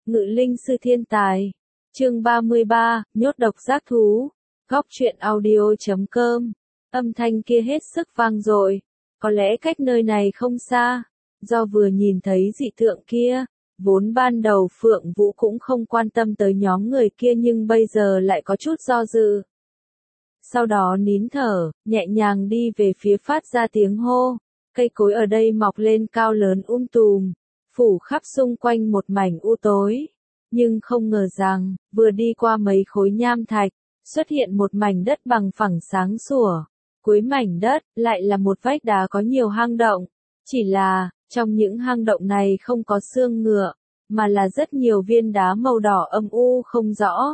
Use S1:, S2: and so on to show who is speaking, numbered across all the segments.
S1: Ngự linh sư thiên tài. Chương 33, nhốt độc giác thú. Góc truyện audio.com. Âm thanh kia hết sức vang dội. Có lẽ cách nơi này không xa. Do vừa nhìn thấy dị tượng kia, vốn ban đầu Phượng Vũ cũng không quan tâm tới nhóm người kia nhưng bây giờ lại có chút do dự. Sau đó nín thở, nhẹ nhàng đi về phía phát ra tiếng hô. Cây cối ở đây mọc lên cao lớn tùm, phủ khắp xung quanh một mảnh u tối. Nhưng không ngờ rằng, vừa đi qua mấy khối nham thạch, xuất hiện một mảnh đất bằng phẳng sáng sủa. Cuối mảnh đất, lại là một vách đá có nhiều hang động. Chỉ là, trong những hang động này không có xương ngựa, mà là rất nhiều viên đá màu đỏ âm u không rõ.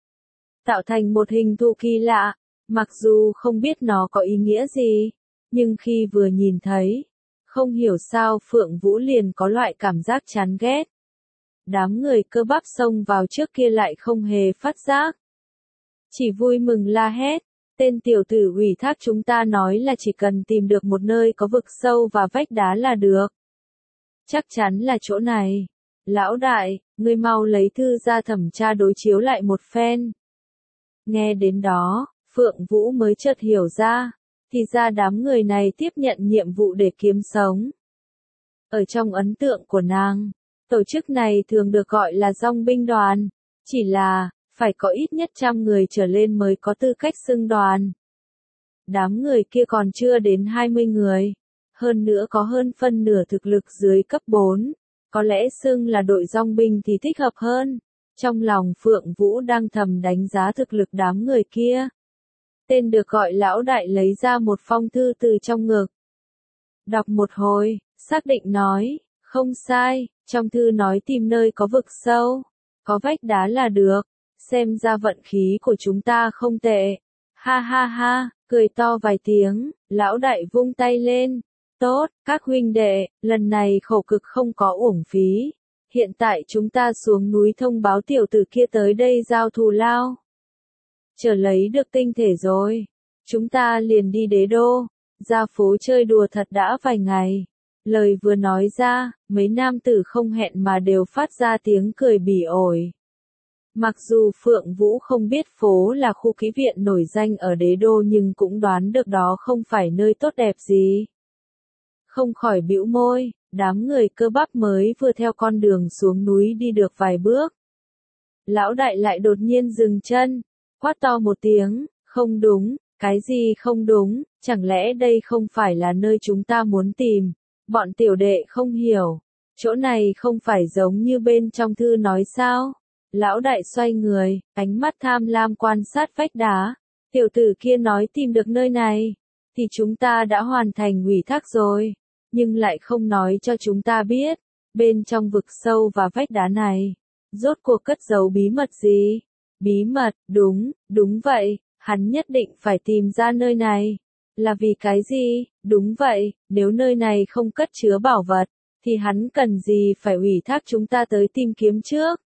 S1: Tạo thành một hình thù kỳ lạ, mặc dù không biết nó có ý nghĩa gì, nhưng khi vừa nhìn thấy, không hiểu sao Phượng Vũ liền có loại cảm giác chán ghét. Đám người cơ bắp xông vào trước kia lại không hề phát giác. Chỉ vui mừng la hét, tên tiểu tử ủy thác chúng ta nói là chỉ cần tìm được một nơi có vực sâu và vách đá là được. Chắc chắn là chỗ này. Lão đại, ngươi mau lấy thư ra thẩm tra đối chiếu lại một phen. Nghe đến đó, Phượng Vũ mới chợt hiểu ra, thì ra đám người này tiếp nhận nhiệm vụ để kiếm sống. Ở trong ấn tượng của nàng, tổ chức này thường được gọi là dong binh đoàn, chỉ là, phải có ít nhất 100 người trở lên mới có tư cách xưng đoàn. Đám người kia còn chưa đến 20 người, hơn nữa có hơn phân nửa thực lực dưới cấp 4, có lẽ xưng là đội dong binh thì thích hợp hơn. Trong lòng Phượng Vũ đang thầm đánh giá thực lực đám người kia. Tên được gọi lão đại lấy ra một phong thư từ trong ngực. Đọc một hồi, xác định nói, không sai, trong thư nói tìm nơi có vực sâu, có vách đá là được, xem ra vận khí của chúng ta không tệ. Ha ha ha, cười to vài tiếng, lão đại vung tay lên. Tốt, các huynh đệ, lần này khổ cực không có uổng phí. Hiện tại chúng ta xuống núi thông báo tiểu tử kia tới đây giao thù lao. Chờ lấy được tinh thể rồi, chúng ta liền đi đế đô, ra phố chơi đùa thật đã vài ngày. Lời vừa nói ra, mấy nam tử không hẹn mà đều phát ra tiếng cười bỉ ổi. Mặc dù Phượng Vũ không biết phố là khu ký viện nổi danh ở đế đô nhưng cũng đoán được đó không phải nơi tốt đẹp gì. Không khỏi bĩu môi, đám người cơ bắp mới vừa theo con đường xuống núi đi được vài bước. Lão đại lại đột nhiên dừng chân, quát to một tiếng, không đúng, cái gì không đúng, chẳng lẽ đây không phải là nơi chúng ta muốn tìm, bọn tiểu đệ không hiểu, chỗ này không phải giống như bên trong thư nói sao. Lão đại xoay người, ánh mắt tham lam quan sát vách đá, tiểu tử kia nói tìm được nơi này, thì chúng ta đã hoàn thành ủy thác rồi, nhưng lại không nói cho chúng ta biết, bên trong vực sâu và vách đá này, rốt cuộc cất giấu bí mật gì? Bí mật, đúng vậy, hắn nhất định phải tìm ra nơi này. Là vì cái gì? Đúng vậy, nếu nơi này không cất chứa bảo vật, thì hắn cần gì phải ủy thác chúng ta tới tìm kiếm trước?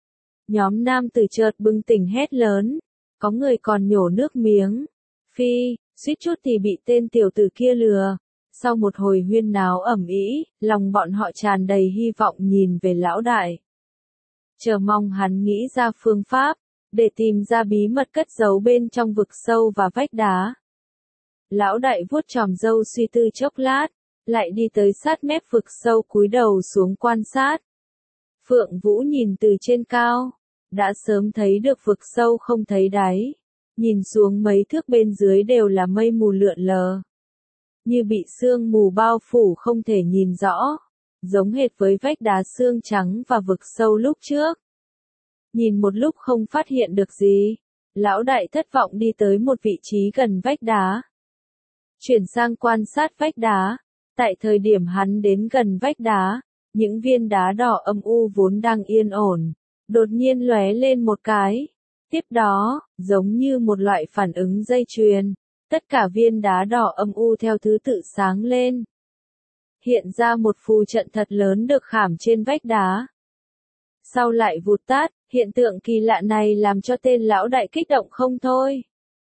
S1: Nhóm nam tử chợt bừng tỉnh hét lớn, có người còn nhổ nước miếng. Phi, suýt chút thì bị tên tiểu tử kia lừa. Sau một hồi huyên náo ầm ĩ, lòng bọn họ tràn đầy hy vọng nhìn về lão đại. Chờ mong hắn nghĩ ra phương pháp, để tìm ra bí mật cất giấu bên trong vực sâu và vách đá. Lão đại vuốt chòm râu suy tư chốc lát, lại đi tới sát mép vực sâu cúi đầu xuống quan sát. Phượng Vũ nhìn từ trên cao, đã sớm thấy được vực sâu không thấy đáy. Nhìn xuống mấy thước bên dưới đều là mây mù lượn lờ. Như bị sương mù bao phủ không thể nhìn rõ, giống hệt với vách đá xương trắng và vực sâu lúc trước. Nhìn một lúc không phát hiện được gì, lão đại thất vọng đi tới một vị trí gần vách đá. Chuyển sang quan sát vách đá, tại thời điểm hắn đến gần vách đá, những viên đá đỏ âm u vốn đang yên ổn, đột nhiên lóe lên một cái. Tiếp đó, giống như một loại phản ứng dây chuyền, tất cả viên đá đỏ âm u theo thứ tự sáng lên. Hiện ra một phù trận thật lớn được khảm trên vách đá. Sau lại vụt tắt, hiện tượng kỳ lạ này làm cho tên lão đại kích động không thôi.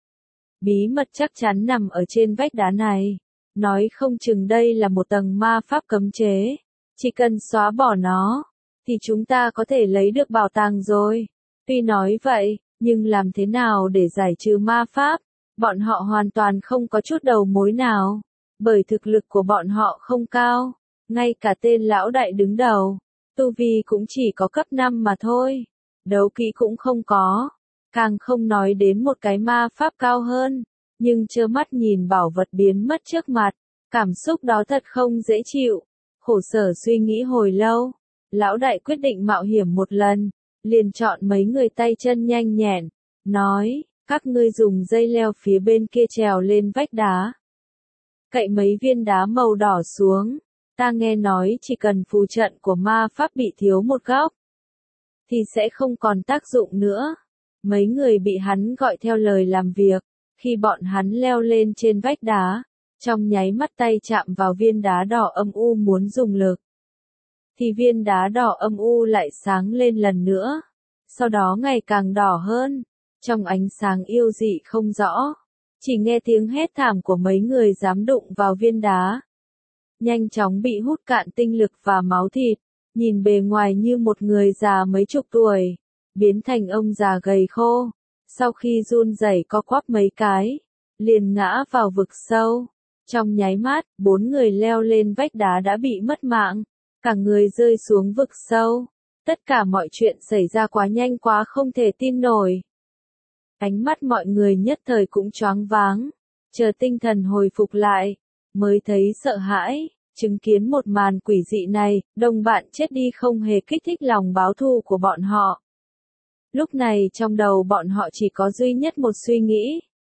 S1: Bí mật chắc chắn nằm ở trên vách đá này. Nói không chừng đây là một tầng ma pháp cấm chế. Chỉ cần xóa bỏ nó, thì chúng ta có thể lấy được bảo tàng rồi. Tuy nói vậy, nhưng làm thế nào để giải trừ ma pháp? Bọn họ hoàn toàn không có chút đầu mối nào, bởi thực lực của bọn họ không cao, ngay cả tên lão đại đứng đầu, tu vi cũng chỉ có cấp 5 mà thôi, đấu kỹ cũng không có, càng không nói đến một cái ma pháp cao hơn, nhưng trơ mắt nhìn bảo vật biến mất trước mặt, cảm xúc đó thật không dễ chịu. Khổ sở suy nghĩ hồi lâu, lão đại quyết định mạo hiểm một lần, liền chọn mấy người tay chân nhanh nhẹn, nói, các ngươi dùng dây leo phía bên kia trèo lên vách đá. Cậy mấy viên đá màu đỏ xuống, ta nghe nói chỉ cần phù trận của ma pháp bị thiếu một góc, thì sẽ không còn tác dụng nữa. Mấy người bị hắn gọi theo lời làm việc, khi bọn hắn leo lên trên vách đá, trong nháy mắt tay chạm vào viên đá đỏ âm u muốn dùng lực, thì viên đá đỏ âm u lại sáng lên lần nữa, sau đó ngày càng đỏ hơn, trong ánh sáng yêu dị không rõ, chỉ nghe tiếng hét thảm của mấy người dám đụng vào viên đá. Nhanh chóng bị hút cạn tinh lực và máu thịt, nhìn bề ngoài như một người già mấy chục tuổi, biến thành ông già gầy khô, sau khi run rẩy co quắp mấy cái, liền ngã vào vực sâu. Trong nháy mắt, 4 người leo lên vách đá đã bị mất mạng, cả người rơi xuống vực sâu. Tất cả mọi chuyện xảy ra quá nhanh quá không thể tin nổi. Ánh mắt mọi người nhất thời cũng choáng váng, chờ tinh thần hồi phục lại, mới thấy sợ hãi, chứng kiến một màn quỷ dị này, đồng bạn chết đi không hề kích thích lòng báo thù của bọn họ. Lúc này trong đầu bọn họ chỉ có duy nhất một suy nghĩ.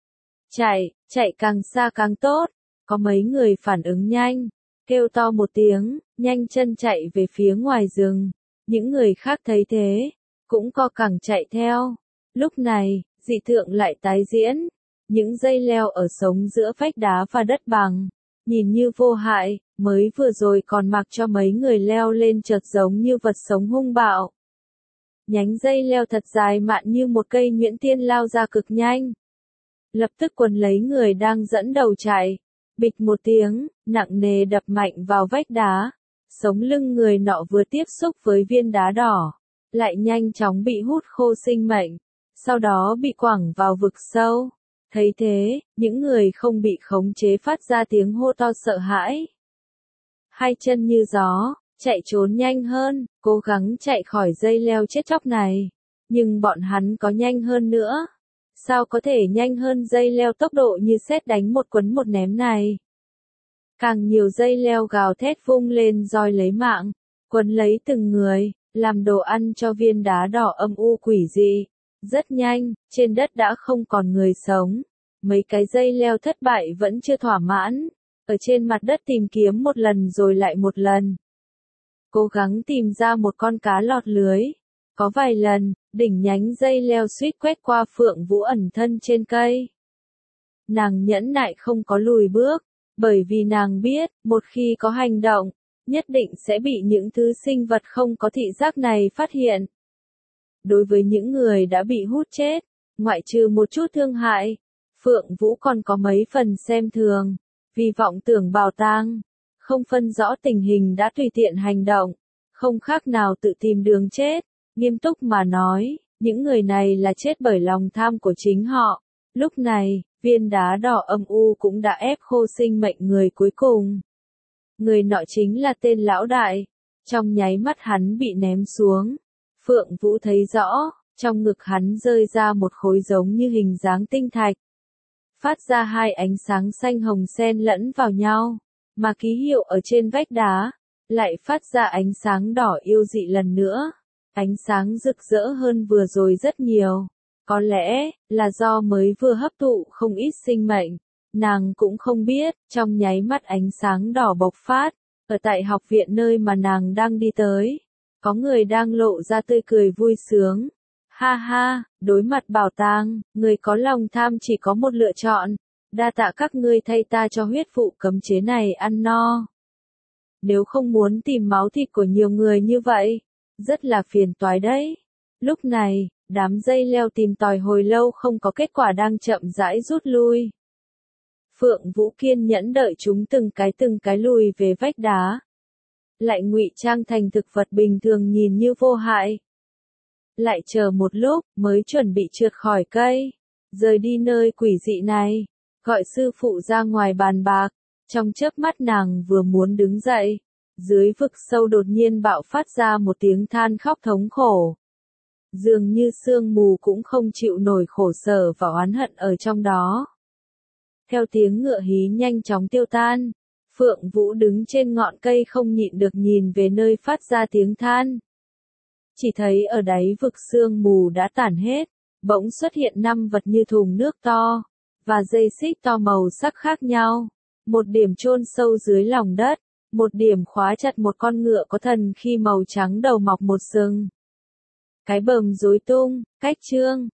S1: Chạy càng xa càng tốt. Có mấy người phản ứng nhanh, kêu to một tiếng, nhanh chân chạy về phía ngoài rừng. Những người khác thấy thế, cũng co cẳng chạy theo. Lúc này, dị tượng lại tái diễn. Những dây leo ở sống giữa vách đá và đất bằng, nhìn như vô hại, mới vừa rồi còn mặc cho mấy người leo lên chợt giống như vật sống hung bạo. Nhánh dây leo thật dài mạn như một cây nhuyễn tiên lao ra cực nhanh. Lập tức quấn lấy người đang dẫn đầu chạy. Bịch một tiếng, nặng nề đập mạnh vào vách đá. Sống lưng người nọ vừa tiếp xúc với viên đá đỏ, lại nhanh chóng bị hút khô sinh mệnh, sau đó bị quẳng vào vực sâu. Thấy thế, những người không bị khống chế phát ra tiếng hô to sợ hãi. Hai chân như gió, chạy trốn nhanh hơn, cố gắng chạy khỏi dây leo chết chóc này. Nhưng bọn hắn có nhanh hơn nữa. Sao có thể nhanh hơn dây leo tốc độ như sét đánh một quấn một ném này? Càng nhiều dây leo gào thét vung lên roi lấy mạng, quấn lấy từng người, làm đồ ăn cho viên đá đỏ âm u quỷ dị. Rất nhanh, trên đất đã không còn người sống. Mấy cái dây leo thất bại vẫn chưa thỏa mãn. Ở trên mặt đất tìm kiếm một lần rồi lại một lần. Cố gắng tìm ra một con cá lọt lưới. Có vài lần, đỉnh nhánh dây leo suýt quét qua Phượng Vũ ẩn thân trên cây. Nàng nhẫn nại không có lùi bước, bởi vì nàng biết, một khi có hành động, nhất định sẽ bị những thứ sinh vật không có thị giác này phát hiện. Đối với những người đã bị hút chết, ngoại trừ một chút thương hại, Phượng Vũ còn có mấy phần xem thường, vì vọng tưởng bảo tàng, không phân rõ tình hình đã tùy tiện hành động, không khác nào tự tìm đường chết. Nghiêm túc mà nói, những người này là chết bởi lòng tham của chính họ. Lúc này, viên đá đỏ âm u cũng đã ép khô sinh mệnh người cuối cùng. Người nọ chính là tên lão đại. Trong nháy mắt hắn bị ném xuống. Phượng Vũ thấy rõ, trong ngực hắn rơi ra một khối giống như hình dáng tinh thạch. Phát ra hai ánh sáng xanh hồng xen lẫn vào nhau, mà ký hiệu ở trên vách đá, lại phát ra ánh sáng đỏ yêu dị lần nữa. Ánh sáng rực rỡ hơn vừa rồi rất nhiều. Có lẽ, là do mới vừa hấp thụ không ít sinh mệnh. Nàng cũng không biết, trong nháy mắt ánh sáng đỏ bộc phát. Ở tại học viện nơi mà nàng đang đi tới. Có người đang lộ ra tươi cười vui sướng. Ha ha, đối mặt bảo tàng, người có lòng tham chỉ có một lựa chọn. Đa tạ các ngươi thay ta cho huyết phụ cấm chế này ăn no. Nếu không muốn tìm máu thịt của nhiều người như vậy, rất là phiền toái đấy. Lúc này, đám dây leo tìm tòi hồi lâu không có kết quả đang chậm rãi rút lui. Phượng Vũ kiên nhẫn đợi chúng từng cái lùi về vách đá. lại ngụy trang thành thực vật bình thường nhìn như vô hại. Lại chờ một lúc, mới chuẩn bị trượt khỏi cây, rời đi nơi quỷ dị này, gọi sư phụ ra ngoài bàn bạc. Trong chớp mắt nàng vừa muốn đứng dậy, dưới vực sâu đột nhiên bạo phát ra một tiếng than khóc thống khổ. Dường như sương mù cũng không chịu nổi khổ sở và oán hận ở trong đó. Theo tiếng ngựa hí nhanh chóng tiêu tan, Phượng Vũ đứng trên ngọn cây không nhịn được nhìn về nơi phát ra tiếng than. Chỉ thấy ở đáy vực sương mù đã tản hết, bỗng xuất hiện 5 vật như thùng nước to, và dây xích to màu sắc khác nhau. Một điểm chôn sâu dưới lòng đất, một điểm khóa chặt một con ngựa có thần khi màu trắng đầu mọc một sừng. Cái bờm rối tung, cách chương.